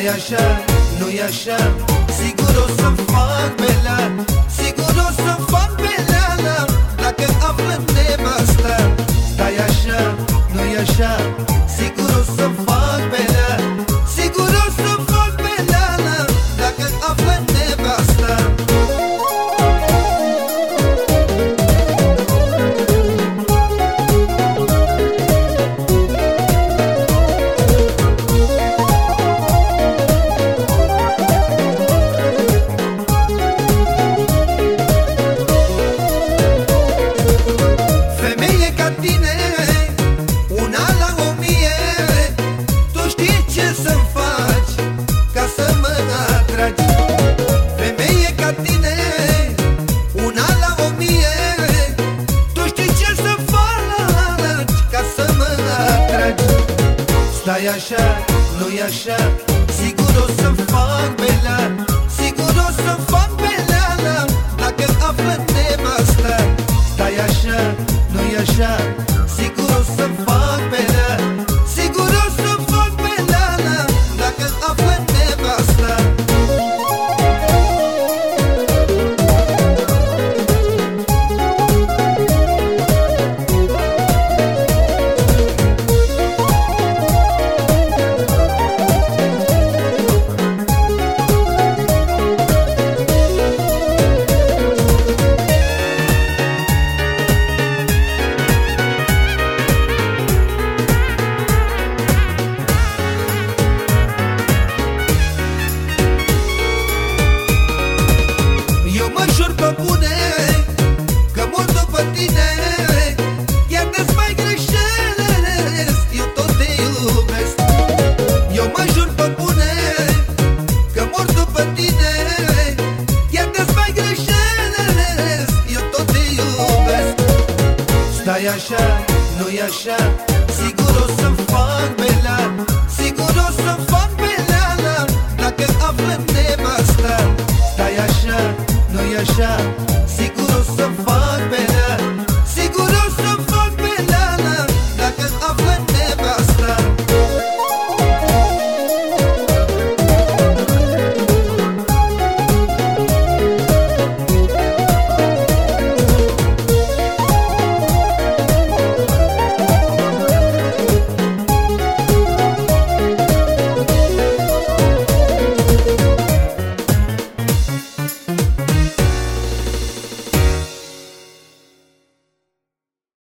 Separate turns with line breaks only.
Stai așa, nu-i așa, sigur o să-mi fac belea, sigur o să-mi fac belea, dacă află nevasta. Stai așa, nu-i așa, sigur o să-mi fac belea, sigur o să-mi fac belea, dacă află nevasta. Stai așa, nu-i așa, sigur o să-mi fac belea, sigur o să-mi fac belea, dacă află nevasta. Stai așa, nu-i așa, sigur o să-mi fac belea, sigur o să-mi fac belea, dacă află nevasta. Că mor după tine, chiar de-ți mai greșesc, eu tot te iubesc. Eu mă jur pe bune, că mor după tine, chiar de-ți mai greșesc, eu tot te iubesc. Stai așa, nu-i așa,